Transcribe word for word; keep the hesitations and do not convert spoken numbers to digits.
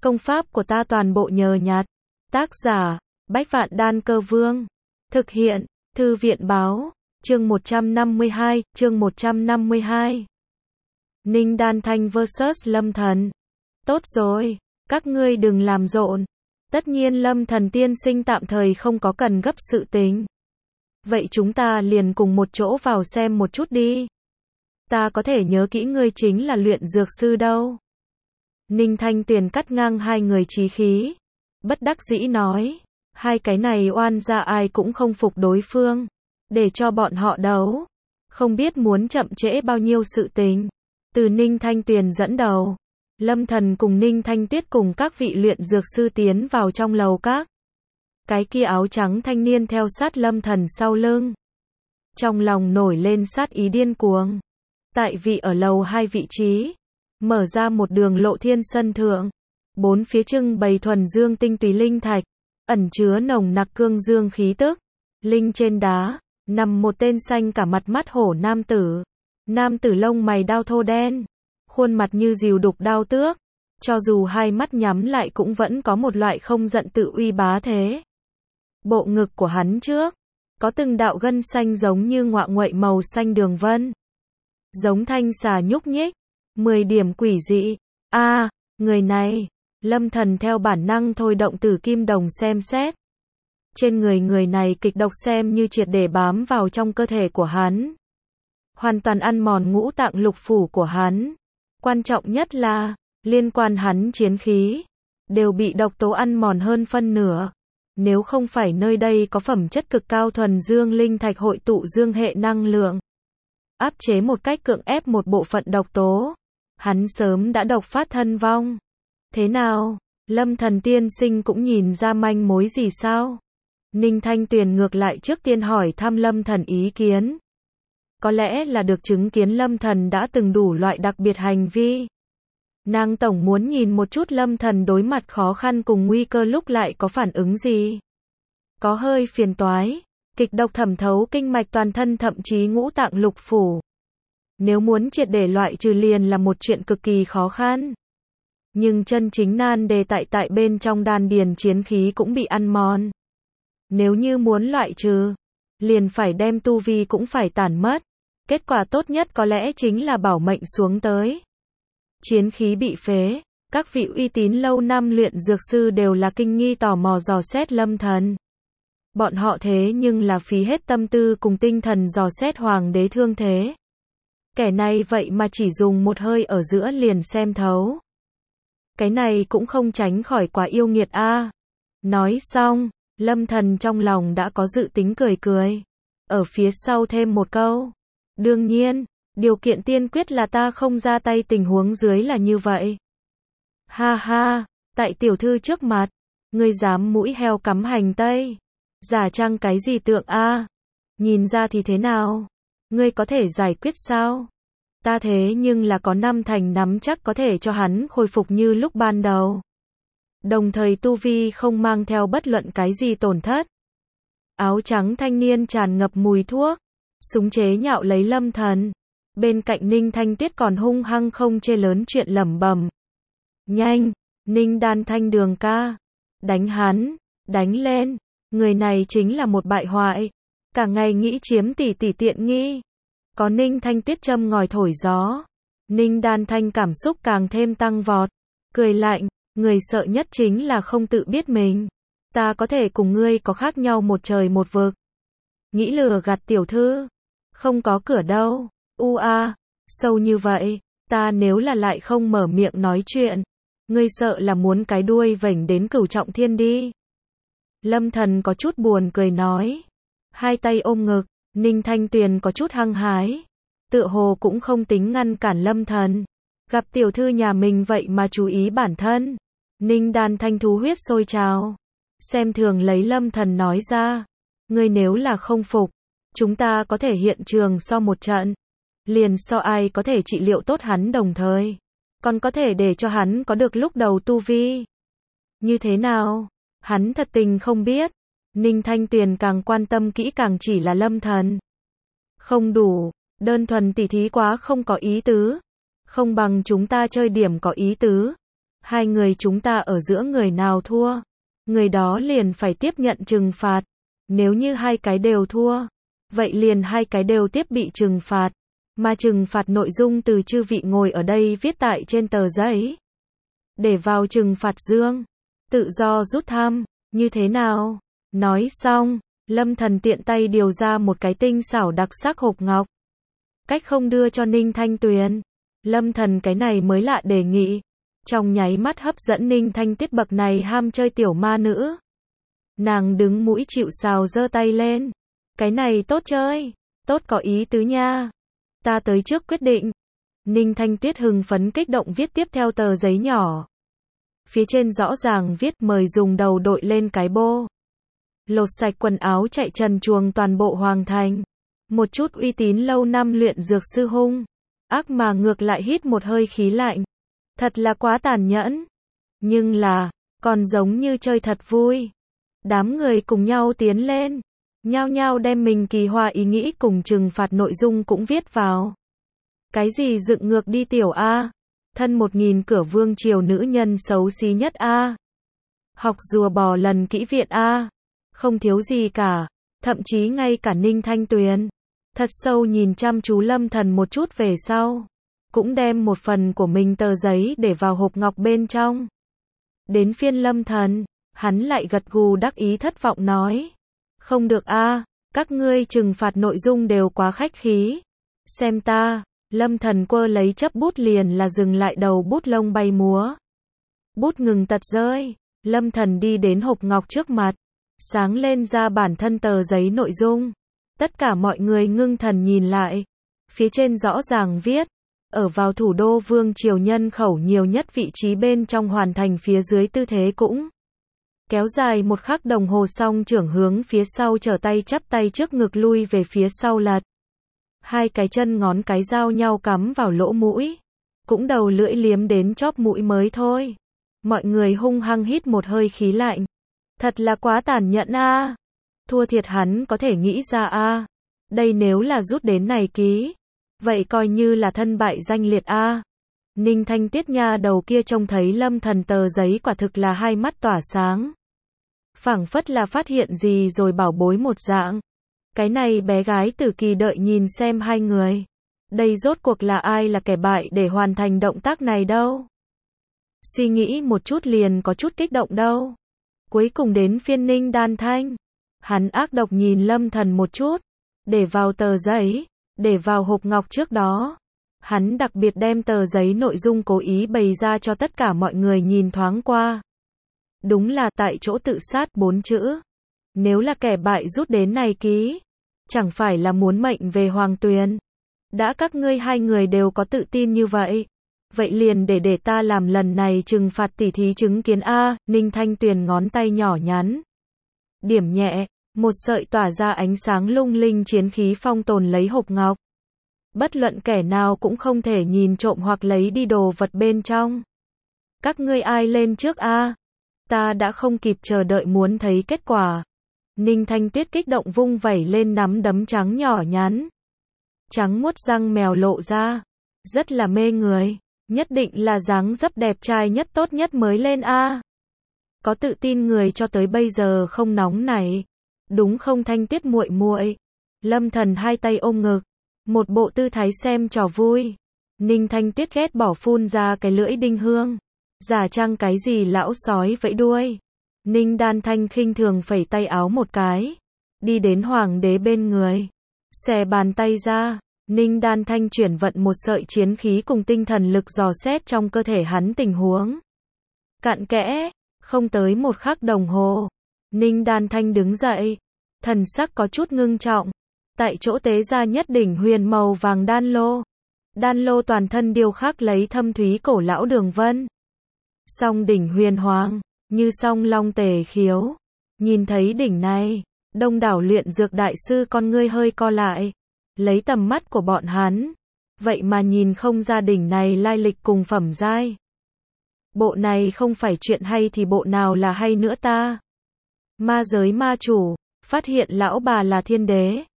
Công pháp của ta toàn bộ nhờ nhặt. Tác giả, Bách Vạn Đan Cơ Vương. Thực hiện, Thư viện Báo. Chương một trăm năm mươi hai, chương một trăm năm mươi hai. Ninh Đan Thanh versus Lâm Thần. Tốt rồi, các ngươi đừng làm rộn. Tất nhiên Lâm Thần tiên sinh tạm thời không có cần gấp sự tình. Vậy chúng ta liền cùng một chỗ vào xem một chút đi. Ta có thể nhớ kỹ ngươi chính là luyện dược sư đâu. Ninh Thanh Tuyền cắt ngang hai người chí khí. Bất đắc dĩ nói. Hai cái này oan gia ai cũng không phục đối phương. Để cho bọn họ đấu. Không biết muốn chậm trễ bao nhiêu sự tình. Từ Ninh Thanh Tuyền dẫn đầu. Lâm Thần cùng Ninh Thanh Tuyết cùng các vị luyện dược sư tiến vào trong lầu các. Cái kia áo trắng thanh niên theo sát Lâm Thần sau lưng. Trong lòng nổi lên sát ý điên cuồng. Tại vị ở lầu hai vị trí. Mở ra một đường lộ thiên sân thượng. Bốn phía trưng bày thuần dương tinh túy linh thạch. Ẩn chứa nồng nặc cương dương khí tức. Linh trên đá. Nằm một tên xanh cả mặt mắt hổ nam tử. Nam tử lông mày đao thô đen. Khuôn mặt như diều đục đao tước. Cho dù hai mắt nhắm lại cũng vẫn có một loại không giận tự uy bá thế. Bộ ngực của hắn trước. Có từng đạo gân xanh giống như ngọa nguậy màu xanh đường vân. Giống thanh xà nhúc nhích. Mười điểm quỷ dị. A, à, người này. Lâm Thần theo bản năng thôi động tử kim đồng xem xét. Trên người người này kịch độc xem như triệt để bám vào trong cơ thể của hắn. Hoàn toàn ăn mòn ngũ tạng lục phủ của hắn. Quan trọng nhất là, liên quan hắn chiến khí, đều bị độc tố ăn mòn hơn phân nửa. Nếu không phải nơi đây có phẩm chất cực cao thuần dương linh thạch hội tụ dương hệ năng lượng, áp chế một cách cưỡng ép một bộ phận độc tố, hắn sớm đã độc phát thân vong. Thế nào, Lâm Thần tiên sinh cũng nhìn ra manh mối gì sao? Ninh Thanh Tuyền ngược lại trước tiên hỏi thăm Lâm Thần ý kiến. Có lẽ là được chứng kiến Lâm Thần đã từng đủ loại đặc biệt hành vi. Nàng tổng muốn nhìn một chút Lâm Thần đối mặt khó khăn cùng nguy cơ lúc lại có phản ứng gì. Có hơi phiền toái, kịch độc thẩm thấu kinh mạch toàn thân thậm chí ngũ tạng lục phủ. Nếu muốn triệt để loại trừ liền là một chuyện cực kỳ khó khăn. Nhưng chân chính nan đề tại tại bên trong đan điền chiến khí cũng bị ăn mòn. Nếu như muốn loại trừ, liền phải đem tu vi cũng phải tàn mất. Kết quả tốt nhất có lẽ chính là bảo mệnh xuống tới. Chiến khí bị phế, các vị uy tín lâu năm luyện dược sư đều là kinh nghi tò mò dò xét Lâm Thần. Bọn họ thế nhưng là phí hết tâm tư cùng tinh thần dò xét hoàng đế thương thế. Kẻ này vậy mà chỉ dùng một hơi ở giữa liền xem thấu. Cái này cũng không tránh khỏi quá yêu nghiệt a. À. Nói xong, Lâm Thần trong lòng đã có dự tính cười cười. Ở phía sau thêm một câu. Đương nhiên, điều kiện tiên quyết là ta không ra tay tình huống dưới là như vậy. Ha ha, tại tiểu thư trước mặt, ngươi dám mũi heo cắm hành tây. Giả trăng cái gì tượng a? À? Nhìn ra thì thế nào? Ngươi có thể giải quyết sao? Ta thế nhưng là có năm thành nắm chắc có thể cho hắn khôi phục như lúc ban đầu. Đồng thời tu vi không mang theo bất luận cái gì tổn thất. Áo trắng thanh niên tràn ngập mùi thuốc. Súng chế nhạo lấy Lâm Thần. Bên cạnh Ninh Thanh Tuyết còn hung hăng không chê lớn chuyện lẩm bẩm. Nhanh, Ninh Đan Thanh đường ca. Đánh hắn, đánh lên. Người này chính là một bại hoại. Cả ngày nghĩ chiếm tỷ tỷ tiện nghi. Có Ninh Thanh Tuyết châm ngòi thổi gió. Ninh Đan Thanh cảm xúc càng thêm tăng vọt. Cười lạnh, người sợ nhất chính là không tự biết mình. Ta có thể cùng ngươi có khác nhau một trời một vực. Nghĩ lừa gạt tiểu thư. Không có cửa đâu. U a, sâu như vậy, ta nếu là lại không mở miệng nói chuyện. Ngươi sợ là muốn cái đuôi vểnh đến cửu trọng thiên đi. Lâm Thần có chút buồn cười nói. Hai tay ôm ngực, Ninh Thanh Tuyền có chút hăng hái. Tựa hồ cũng không tính ngăn cản Lâm Thần. Gặp tiểu thư nhà mình vậy mà chú ý bản thân. Ninh Đan Thanh thú huyết sôi trào. Xem thường lấy Lâm Thần nói ra. Ngươi nếu là không phục, chúng ta có thể hiện trường so một trận. Liền so ai có thể trị liệu tốt hắn đồng thời. Còn có thể để cho hắn có được lúc đầu tu vi. Như thế nào? Hắn thật tình không biết. Ninh Thanh Tuyền càng quan tâm kỹ càng chỉ là Lâm Thần. Không đủ, đơn thuần tỉ thí quá không có ý tứ. Không bằng chúng ta chơi điểm có ý tứ. Hai người chúng ta ở giữa người nào thua, người đó liền phải tiếp nhận trừng phạt. Nếu như hai cái đều thua, vậy liền hai cái đều tiếp bị trừng phạt. Mà trừng phạt nội dung từ chư vị ngồi ở đây viết tại trên tờ giấy. Để vào trừng phạt dương. Tự do rút thăm, như thế nào? Nói xong, Lâm Thần tiện tay điều ra một cái tinh xảo đặc sắc hộp ngọc. Cách không đưa cho Ninh Thanh Tuyền. Lâm Thần cái này mới lạ đề nghị. Trong nháy mắt hấp dẫn Ninh Thanh Tuyết bậc này ham chơi tiểu ma nữ. Nàng đứng mũi chịu sào giơ tay lên. Cái này tốt chơi, tốt có ý tứ nha. Ta tới trước quyết định. Ninh Thanh Tuyết hưng phấn kích động viết tiếp theo tờ giấy nhỏ. Phía trên rõ ràng viết mời dùng đầu đội lên cái bô. Lột sạch quần áo chạy trần truồng toàn bộ hoàng thành. Một chút uy tín lâu năm luyện dược sư hung. Ác mà ngược lại hít một hơi khí lạnh. Thật là quá tàn nhẫn. Nhưng là, còn giống như chơi thật vui. Đám người cùng nhau tiến lên. Nhao nhao đem mình kỳ hoa ý nghĩ cùng trừng phạt nội dung cũng viết vào. Cái gì dựng ngược đi tiểu A. Thân một nghìn cửa vương triều nữ nhân xấu xí nhất A. Học rùa bò lần kỹ viện A. Không thiếu gì cả. Thậm chí ngay cả Ninh Thanh Tuyền. Thật sâu nhìn chăm chú Lâm Thần một chút về sau. Cũng đem một phần của mình tờ giấy để vào hộp ngọc bên trong. Đến phiên Lâm Thần, hắn lại gật gù đắc ý thất vọng nói. Không được a, các ngươi trừng phạt nội dung đều quá khách khí. Xem ta, Lâm Thần quơ lấy chấp bút liền là dừng lại đầu bút lông bay múa. Bút ngừng tật rơi, Lâm Thần đi đến hộp ngọc trước mặt, sáng lên ra bản thân tờ giấy nội dung. Tất cả mọi người ngưng thần nhìn lại, phía trên rõ ràng viết, ở vào thủ đô vương triều nhân khẩu nhiều nhất vị trí bên trong hoàn thành phía dưới tư thế cũng kéo dài một khắc đồng hồ xong trưởng hướng phía sau trở tay chắp tay trước ngực lui về phía sau lật. Hai cái chân ngón cái giao nhau cắm vào lỗ mũi. Cũng đầu lưỡi liếm đến chóp mũi mới thôi. Mọi người hung hăng hít một hơi khí lạnh. Thật là quá tàn nhẫn a. Thua thiệt hắn có thể nghĩ ra a. Đây nếu là rút đến này ký. Vậy coi như là thân bại danh liệt a. Ninh Thanh Tuyết nha đầu kia trông thấy Lâm Thần tờ giấy quả thực là hai mắt tỏa sáng. Phảng phất là phát hiện gì rồi bảo bối một dạng. Cái này bé gái Tử Kỳ đợi nhìn xem hai người. Đây rốt cuộc là ai là kẻ bại để hoàn thành động tác này đâu. Suy nghĩ một chút liền có chút kích động đâu. Cuối cùng đến phiên Ninh Đan Thanh. Hắn ác độc nhìn Lâm Thần một chút. Để vào tờ giấy. Để vào hộp ngọc trước đó. Hắn đặc biệt đem tờ giấy nội dung cố ý bày ra cho tất cả mọi người nhìn thoáng qua. Đúng là tại chỗ tự sát bốn chữ. Nếu là kẻ bại rút đến này ký. Chẳng phải là muốn mệnh về Hoàng Tuyền. Đã các ngươi hai người đều có tự tin như vậy. Vậy liền để để ta làm lần này trừng phạt tỉ thí chứng kiến A. Ninh Thanh Tuyền ngón tay nhỏ nhắn. Điểm nhẹ. Một sợi tỏa ra ánh sáng lung linh chiến khí phong tồn lấy hộp ngọc. Bất luận kẻ nào cũng không thể nhìn trộm hoặc lấy đi đồ vật bên trong. Các ngươi ai lên trước a? Ta đã không kịp chờ đợi muốn thấy kết quả. Ninh Thanh Tuyết kích động vung vẩy lên nắm đấm trắng nhỏ nhắn. Trắng muốt răng mèo lộ ra. Rất là mê người. Nhất định là dáng dấp đẹp trai nhất tốt nhất mới lên a. Có tự tin người cho tới bây giờ không nóng này. Đúng không Thanh Tuyết muội muội? Lâm Thần hai tay ôm ngực. Một bộ tư thái xem trò vui. Ninh Thanh Tuyết ghét bỏ phun ra cái lưỡi đinh hương. Giả trang cái gì lão sói vẫy đuôi. Ninh Đan Thanh khinh thường phẩy tay áo một cái. Đi đến hoàng đế bên người. Xòe bàn tay ra. Ninh Đan Thanh chuyển vận một sợi chiến khí cùng tinh thần lực dò xét trong cơ thể hắn tình huống. Cặn kẽ. Không tới một khắc đồng hồ. Ninh Đan Thanh đứng dậy. Thần sắc có chút ngưng trọng. Tại chỗ tế ra nhất đỉnh huyền màu vàng đan lô. Đan lô toàn thân điêu khắc lấy thâm thúy cổ lão đường vân. Song đỉnh huyền hoàng, như song long tề khiếu. Nhìn thấy đỉnh này, đông đảo luyện dược đại sư con ngươi hơi co lại. Lấy tầm mắt của bọn hắn. Vậy mà nhìn không ra đỉnh này lai lịch cùng phẩm giai. Bộ này không phải chuyện hay thì bộ nào là hay nữa ta. Ma giới ma chủ, phát hiện lão bà là thiên đế.